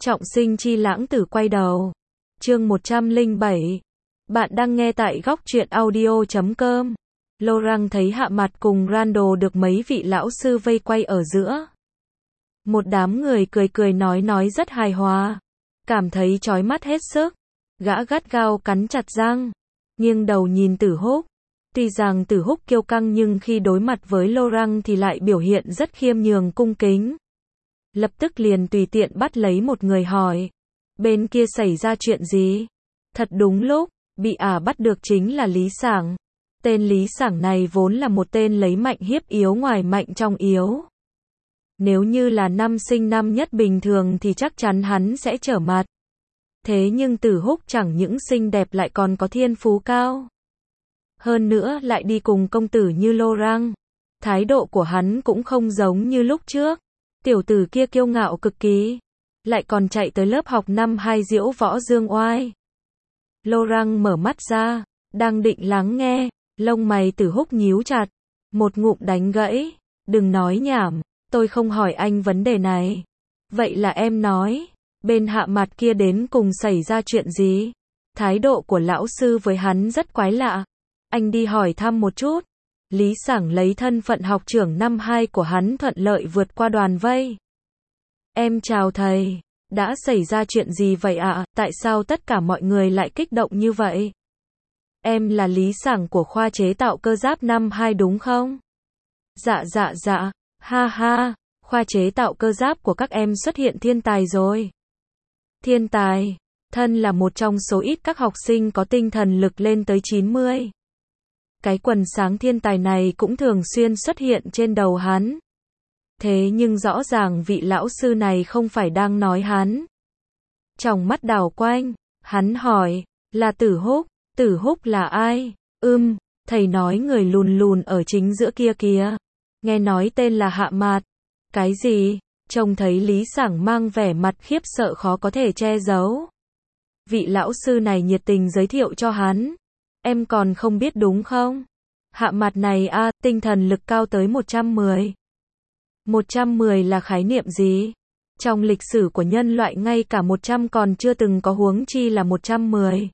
Trọng sinh chi lãng tử quay đầu. Chương 107. Bạn đang nghe tại góc truyện audio.com. Laurent thấy Hạ Mặt cùng Randall được mấy vị lão sư vây quay ở giữa. Một đám người cười cười nói rất hài hòa. Cảm thấy chói mắt hết sức. Gã gắt gao cắn chặt răng. Nghiêng đầu nhìn Tử Húc. Tuy rằng Tử Húc kiêu căng nhưng khi đối mặt với Laurent thì lại biểu hiện rất khiêm nhường cung kính. Lập tức liền tùy tiện bắt lấy một người hỏi. Bên kia xảy ra chuyện gì? Thật đúng lúc, bị bắt được chính là Lý Sảng. Tên Lý Sảng này vốn là một tên lấy mạnh hiếp yếu ngoài mạnh trong yếu. Nếu như là năm sinh năm nhất bình thường thì chắc chắn hắn sẽ trở mặt. Thế nhưng Tử Húc chẳng những xinh đẹp lại còn có thiên phú cao. Hơn nữa lại đi cùng công tử như Laurent. Thái độ của hắn cũng không giống như lúc trước. Tiểu tử kia kiêu ngạo cực kỳ. Lại còn chạy tới lớp học năm 2 diễu võ dương oai. Laurent mở mắt ra, đang định lắng nghe, lông mày Tử Húc nhíu chặt. Một ngụm đánh gãy. Đừng nói nhảm, tôi không hỏi anh vấn đề này. Vậy là em nói, bên Hạ Mặt kia đến cùng xảy ra chuyện gì? Thái độ của lão sư với hắn rất quái lạ. Anh đi hỏi thăm một chút. Lý Sảng lấy thân phận học trưởng năm 2 của hắn thuận lợi vượt qua đoàn vây. Em chào thầy, đã xảy ra chuyện gì vậy ạ? Tại sao tất cả mọi người lại kích động như vậy? Em là Lý Sảng của khoa chế tạo cơ giáp năm 2 đúng không? Dạ, ha ha, khoa chế tạo cơ giáp của các em xuất hiện thiên tài rồi. Thiên tài, thân là một trong số ít các học sinh có tinh thần lực lên tới 90. Cái quần sáng thiên tài này cũng thường xuyên xuất hiện trên đầu hắn. Thế nhưng rõ ràng vị lão sư này không phải đang nói hắn. Trong mắt đảo quanh, hắn hỏi, là Tử Húc, Tử Húc là ai? Thầy nói người lùn lùn ở chính giữa kia kìa. Nghe nói tên là Hạ Mặt. Cái gì? Trông thấy Lý Sảng mang vẻ mặt khiếp sợ khó có thể che giấu. Vị lão sư này nhiệt tình giới thiệu cho hắn. Em còn không biết đúng không? Hạ Mặt này tinh thần lực cao tới 110. 110 là khái niệm gì? Trong lịch sử của nhân loại ngay cả 100 còn chưa từng có, huống chi là 110.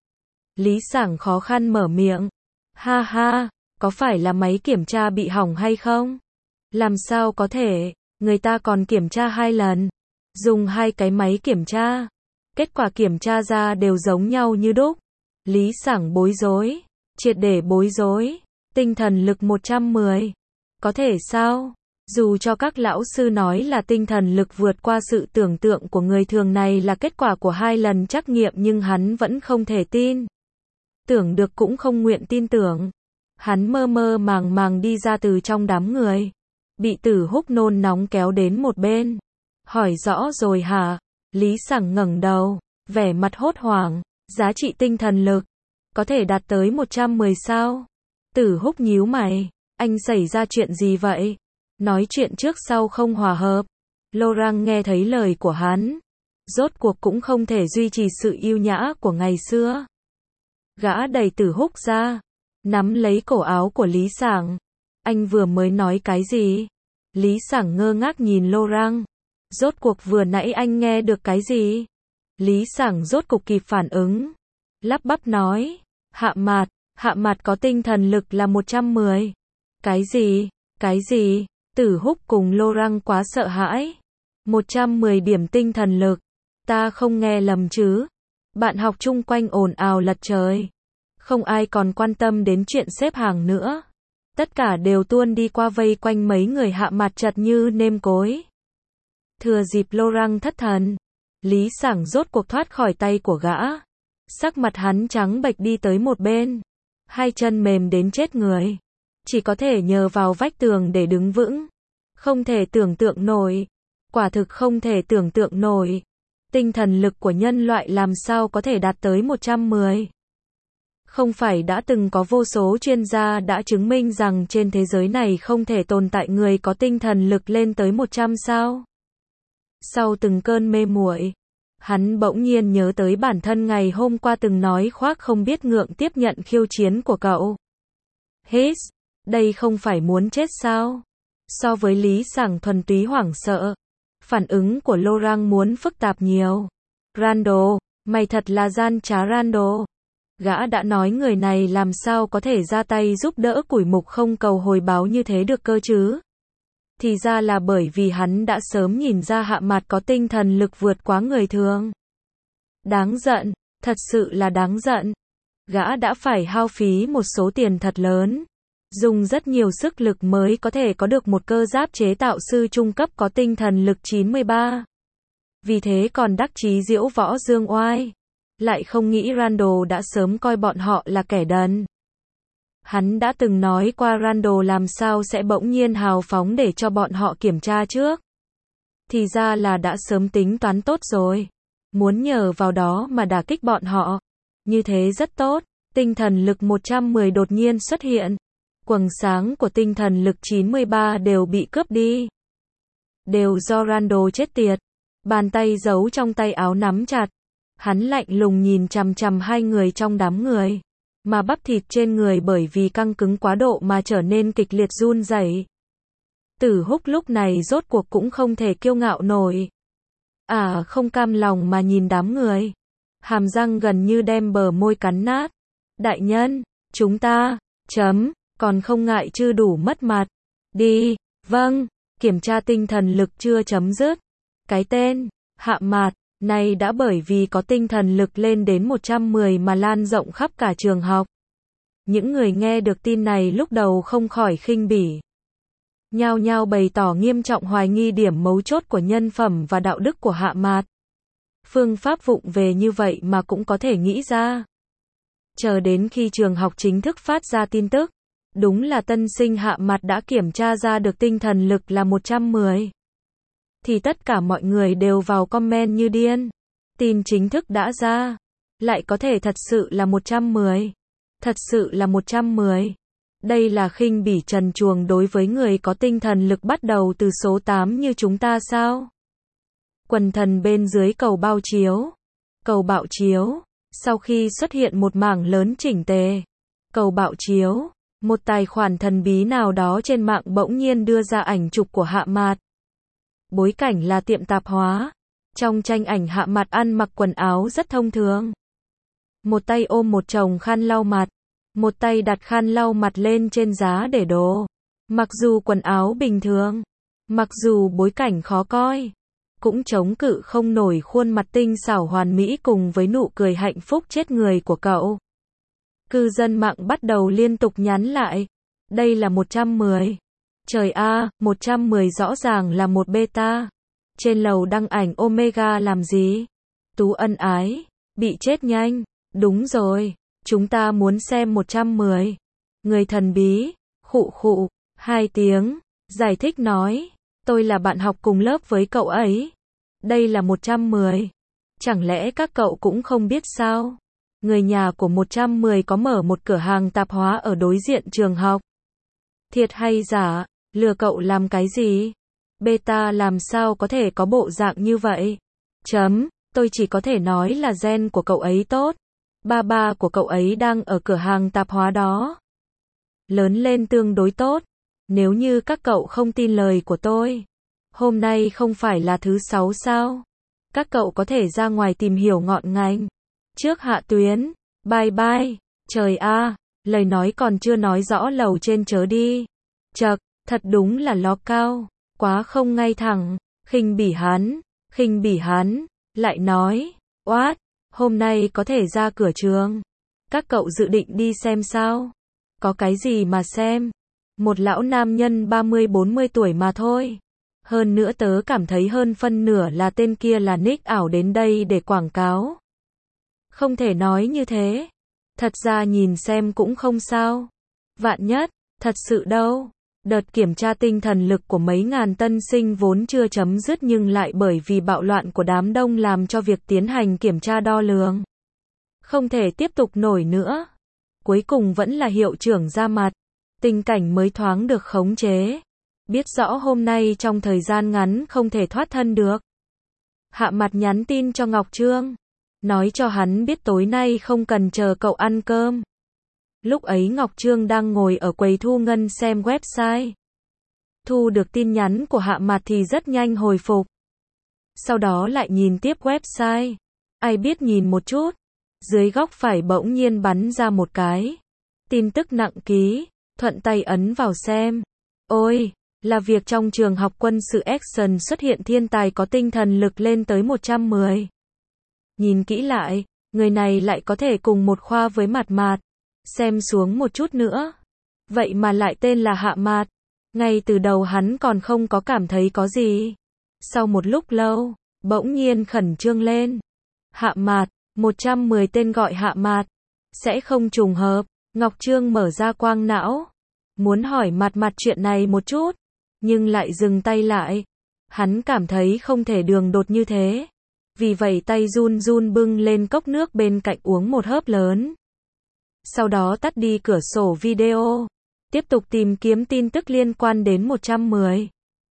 Lý Sảng khó khăn mở miệng. Ha ha, có phải là máy kiểm tra bị hỏng hay không? Làm sao có thể, người ta còn kiểm tra 2 lần. Dùng 2 cái máy kiểm tra. Kết quả kiểm tra ra đều giống nhau như đúc. Lý Sảng bối rối, triệt để bối rối. Tinh thần lực 110. Có thể sao? Dù cho các lão sư nói là tinh thần lực vượt qua sự tưởng tượng của người thường này là kết quả của 2 lần trắc nghiệm nhưng hắn vẫn không thể tin. Tưởng được cũng không nguyện tin tưởng. Hắn mơ mơ màng màng đi ra từ trong đám người. Bị Tử Húc nôn nóng kéo đến một bên. Hỏi rõ rồi hả? Lý Sảng ngẩng đầu, vẻ mặt hốt hoảng. Giá trị tinh thần lực có thể đạt tới 110 sao? Tử Húc nhíu mày. Anh xảy ra chuyện gì vậy? Nói chuyện trước sau không hòa hợp. Laurent nghe thấy lời của hắn. Rốt cuộc cũng không thể duy trì sự yêu nhã của ngày xưa. Gã đẩy Tử Húc ra. Nắm lấy cổ áo của Lý Sảng. Anh vừa mới nói cái gì? Lý Sảng ngơ ngác nhìn Laurent. Rốt cuộc vừa nãy anh nghe được cái gì? Lý Sảng rốt cục kịp phản ứng. Lắp bắp nói. Hạ Mặt có tinh thần lực là 110. Cái gì? Tử Húc cùng Laurent quá sợ hãi. 110 điểm tinh thần lực. Ta không nghe lầm chứ? Bạn học chung quanh ồn ào lật trời. Không ai còn quan tâm đến chuyện xếp hàng nữa. Tất cả đều tuôn đi qua vây quanh mấy người Hạ Mặt chật như nêm cối. Thừa dịp Laurent thất thần, Lý Sảng rốt cuộc thoát khỏi tay của gã. Sắc mặt hắn trắng bệch đi tới một bên. 2 chân mềm đến chết người. Chỉ có thể nhờ vào vách tường để đứng vững. Không thể tưởng tượng nổi. Quả thực không thể tưởng tượng nổi. Tinh thần lực của nhân loại làm sao có thể đạt tới 110. Không phải đã từng có vô số chuyên gia đã chứng minh rằng trên thế giới này không thể tồn tại người có tinh thần lực lên tới 100 sao? Sau từng cơn mê muội, hắn bỗng nhiên nhớ tới bản thân ngày hôm qua từng nói khoác không biết ngượng tiếp nhận khiêu chiến của cậu. Hít, đây không phải muốn chết sao? So với Lý Sảng thuần túy hoảng sợ, Phản ứng của Laurent muốn phức tạp nhiều. Randall, mày thật là gian trá Randall. Gã đã nói người này làm sao có thể ra tay giúp đỡ củi mục không cầu hồi báo như thế được cơ chứ. Thì ra là bởi vì hắn đã sớm nhìn ra Hạ Mạt có tinh thần lực vượt quá người thường. Đáng giận, thật sự là đáng giận. Gã đã phải hao phí một số tiền thật lớn, dùng rất nhiều sức lực mới có thể có được một cơ giáp chế tạo sư trung cấp có tinh thần lực 93. Vì thế còn đắc chí diễu võ dương oai. Lại không nghĩ Randall đã sớm coi bọn họ là kẻ đần. Hắn đã từng nói qua Randall làm sao sẽ bỗng nhiên hào phóng để cho bọn họ kiểm tra trước. Thì ra là đã sớm tính toán tốt rồi. Muốn nhờ vào đó mà đả kích bọn họ. Như thế rất tốt. Tinh thần lực 110 đột nhiên xuất hiện. Quầng sáng của tinh thần lực 93 đều bị cướp đi. Đều do Randall chết tiệt. Bàn tay giấu trong tay áo nắm chặt. Hắn lạnh lùng nhìn chằm chằm hai người trong đám người. Mà bắp thịt trên người bởi vì căng cứng quá độ mà trở nên kịch liệt run rẩy. Tử Húc lúc này rốt cuộc cũng không thể kiêu ngạo nổi. Không cam lòng mà nhìn đám người. Hàm răng gần như đem bờ môi cắn nát. Đại nhân, chúng ta, còn không ngại chưa đủ mất mặt. Đi, vâng, kiểm tra tinh thần lực chưa chấm dứt. Cái tên, Hạ Mạt, này đã bởi vì có tinh thần lực lên đến 110 mà lan rộng khắp cả trường học. Những người nghe được tin này lúc đầu không khỏi khinh bỉ. Nhao nhao bày tỏ nghiêm trọng hoài nghi điểm mấu chốt của nhân phẩm và đạo đức của Hạ Mạt. Phương pháp vụng về như vậy mà cũng có thể nghĩ ra. Chờ đến khi trường học chính thức phát ra tin tức, đúng là tân sinh Hạ Mạt đã kiểm tra ra được tinh thần lực là 110. Thì tất cả mọi người đều vào comment như điên. Tin chính thức đã ra. Lại có thể thật sự là 110. Thật sự là 110. Đây là khinh bỉ trần truồng đối với người có tinh thần lực bắt đầu từ số 8 như chúng ta sao? Quần thần bên dưới cầu bao chiếu. Cầu bạo chiếu. Sau khi xuất hiện một mảng lớn chỉnh tề. Cầu bạo chiếu. Một tài khoản thần bí nào đó trên mạng bỗng nhiên đưa ra ảnh chụp của Hạ Mạt. Bối cảnh là tiệm tạp hóa. Trong tranh ảnh Hạ Mạt ăn mặc quần áo rất thông thường. Một tay ôm một chồng khăn lau mặt. Một tay đặt khăn lau mặt lên trên giá để đồ. Mặc dù quần áo bình thường. Mặc dù bối cảnh khó coi. Cũng chống cự không nổi khuôn mặt tinh xảo hoàn mỹ cùng với nụ cười hạnh phúc chết người của cậu. Cư dân mạng bắt đầu liên tục nhắn lại. Đây là 110. Trời a, 110 rõ ràng là một beta. Trên lầu đăng ảnh Omega làm gì? Tú ân ái. Bị chết nhanh. Đúng rồi. Chúng ta muốn xem 110. Người thần bí. Khụ khụ. 2 tiếng. Giải thích nói. Tôi là bạn học cùng lớp với cậu ấy. Đây là 110. Chẳng lẽ các cậu cũng không biết sao? Người nhà của 110 có mở một cửa hàng tạp hóa ở đối diện trường học. Thiệt hay giả? Lừa cậu làm cái gì? Beta làm sao có thể có bộ dạng như vậy? Tôi chỉ có thể nói là gen của cậu ấy tốt. Ba của cậu ấy đang ở cửa hàng tạp hóa đó. Lớn lên tương đối tốt. Nếu như các cậu không tin lời của tôi. Hôm nay không phải là thứ 6 sao? Các cậu có thể ra ngoài tìm hiểu ngọn ngành. Trước hạ tuyến. Bye bye. Trời a, lời nói còn chưa nói rõ lầu trên chớ đi. Chậc, thật đúng là ló cao. Quá không ngay thẳng. Khinh bỉ hắn. Lại nói. Oát, hôm nay có thể ra cửa trường. Các cậu dự định đi xem sao? Có cái gì mà xem? Một lão nam nhân 30-40 tuổi mà thôi. Hơn nữa tớ cảm thấy hơn phân nửa là tên kia là nick ảo đến đây để quảng cáo. Không thể nói như thế. Thật ra nhìn xem cũng không sao. Vạn nhất, thật sự đâu. Đợt kiểm tra tinh thần lực của mấy ngàn tân sinh vốn chưa chấm dứt nhưng lại bởi vì bạo loạn của đám đông làm cho việc tiến hành kiểm tra đo lường không thể tiếp tục nổi nữa. Cuối cùng vẫn là hiệu trưởng ra mặt. Tình cảnh mới thoáng được khống chế. Biết rõ hôm nay trong thời gian ngắn không thể thoát thân được. Hạ Mặt nhắn tin cho Ngọc Trương. Nói cho hắn biết tối nay không cần chờ cậu ăn cơm. Lúc ấy Ngọc Trương đang ngồi ở quầy thu ngân xem website. Thu được tin nhắn của Hạ Mặt thì rất nhanh hồi phục. sau đó lại nhìn tiếp website. Ai biết nhìn một chút, dưới góc phải bỗng nhiên bắn ra một cái tin tức nặng ký, thuận tay ấn vào xem. Ôi, là việc trong trường học quân sự Action xuất hiện thiên tài có tinh thần lực lên tới 110. Nhìn kỹ lại, người này lại có thể cùng một khoa với Mạt Mạt. Xem xuống một chút nữa, vậy mà lại tên là Hạ Mạt. Ngay từ đầu hắn còn không có cảm thấy có gì. Sau một lúc lâu, bỗng nhiên khẩn trương lên. Hạ Mạt, 110 tên gọi Hạ Mạt, sẽ không trùng hợp. Ngọc Trương mở ra quang não, muốn hỏi Mạt Mạt chuyện này một chút, nhưng lại dừng tay lại. Hắn cảm thấy không thể đường đột như thế. Vì vậy tay run run bưng lên cốc nước bên cạnh uống một hớp lớn. Sau đó tắt đi cửa sổ video, tiếp tục tìm kiếm tin tức liên quan đến 110.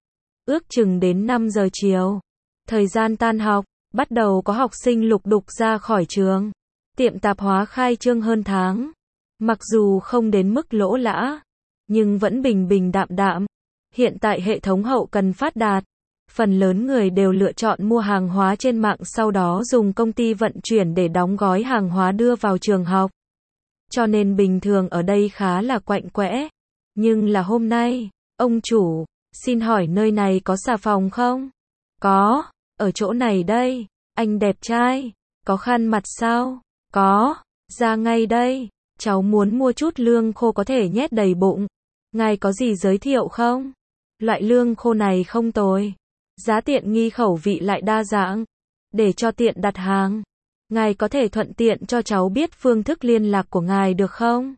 Ước chừng đến 5 giờ chiều, thời gian tan học, bắt đầu có học sinh lục đục ra khỏi trường. Tiệm tạp hóa khai trương hơn tháng. Mặc dù không đến mức lỗ lã, nhưng vẫn bình bình đạm đạm. Hiện tại hệ thống hậu cần phát đạt. Phần lớn người đều lựa chọn mua hàng hóa trên mạng sau đó dùng công ty vận chuyển để đóng gói hàng hóa đưa vào trường học. Cho nên bình thường ở đây khá là quạnh quẽ. Nhưng là hôm nay, ông chủ, xin hỏi nơi này có xà phòng không? Có, ở chỗ này đây. Anh đẹp trai, có khăn mặt sao? Có, ra ngay đây. Cháu muốn mua chút lương khô có thể nhét đầy bụng. Ngài có gì giới thiệu không? Loại lương khô này không tồi. Giá tiện nghi khẩu vị lại đa dạng. Để cho tiện đặt hàng, ngài có thể thuận tiện cho cháu biết phương thức liên lạc của ngài được không?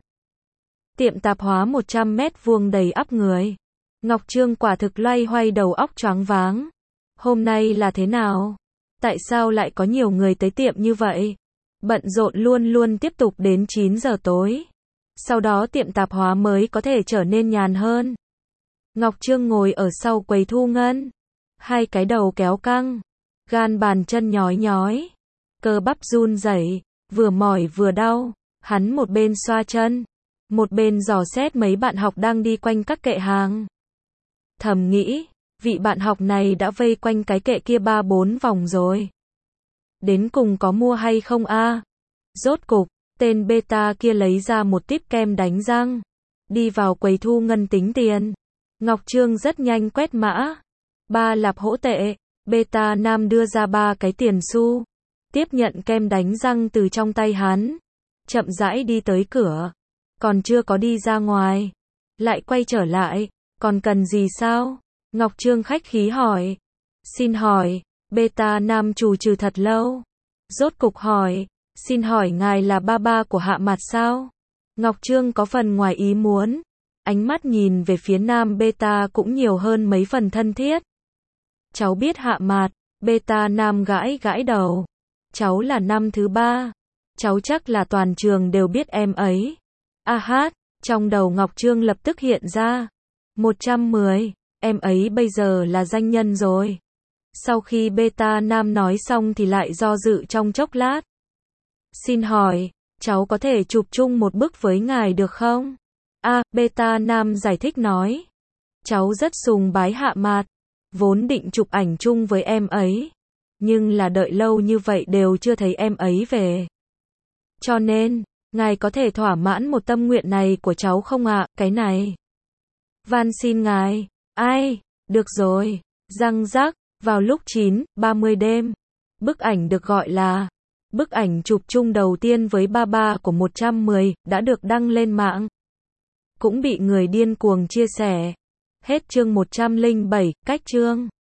Tiệm tạp hóa 100 mét vuông đầy ắp người. Ngọc Trương quả thực loay hoay đầu óc choáng váng. Hôm nay là thế nào? Tại sao lại có nhiều người tới tiệm như vậy? Bận rộn luôn luôn tiếp tục đến 9 giờ tối. Sau đó tiệm tạp hóa mới có thể trở nên nhàn hơn. Ngọc Trương ngồi ở sau quầy thu ngân. Hai cái đầu kéo căng. Gan bàn chân nhói nhói. Cơ bắp run rẩy, vừa mỏi vừa đau. Hắn một bên xoa chân, một bên dò xét mấy bạn học đang đi quanh các kệ hàng. Thầm nghĩ, vị bạn học này đã vây quanh cái kệ kia 3-4 vòng rồi. Đến cùng có mua hay không a? Rốt cục, tên beta kia lấy ra một típ kem đánh răng. Đi vào quầy thu ngân tính tiền. Ngọc Trương rất nhanh quét mã. 3 lạp hỗ tệ. Beta nam đưa ra 3 cái tiền xu. Tiếp nhận kem đánh răng từ trong tay hắn. Chậm rãi đi tới cửa. Còn chưa có đi ra ngoài. Lại quay trở lại. Còn cần gì sao? Ngọc Trương khách khí hỏi. Xin hỏi, beta nam trù trừ thật lâu. Rốt cục hỏi, xin hỏi ngài là ba của Hạ Mạt sao? Ngọc Trương có phần ngoài ý muốn. Ánh mắt nhìn về phía nam beta cũng nhiều hơn mấy phần thân thiết. Cháu biết Hạ Mạt. Beta nam gãi gãi đầu. Cháu là năm thứ 3. Cháu chắc là toàn trường đều biết em ấy. A hát, trong đầu Ngọc Trương lập tức hiện ra. 110, em ấy bây giờ là danh nhân rồi. Sau khi beta nam nói xong thì lại do dự trong chốc lát. Xin hỏi, cháu có thể chụp chung một bức với ngài được không? Beta nam giải thích nói. Cháu rất sùng bái Hạ Mạt. Vốn định chụp ảnh chung với em ấy. Nhưng là đợi lâu như vậy đều chưa thấy em ấy về. Cho nên, ngài có thể thỏa mãn một tâm nguyện này của cháu không ạ? Cái này. Van xin ngài. Ai? Được rồi. Răng rắc. Vào lúc 9:30 đêm. Bức ảnh được gọi là bức ảnh chụp chung đầu tiên với ba của 110 đã được đăng lên mạng. Cũng bị người điên cuồng chia sẻ. Hết chương 107, cách chương.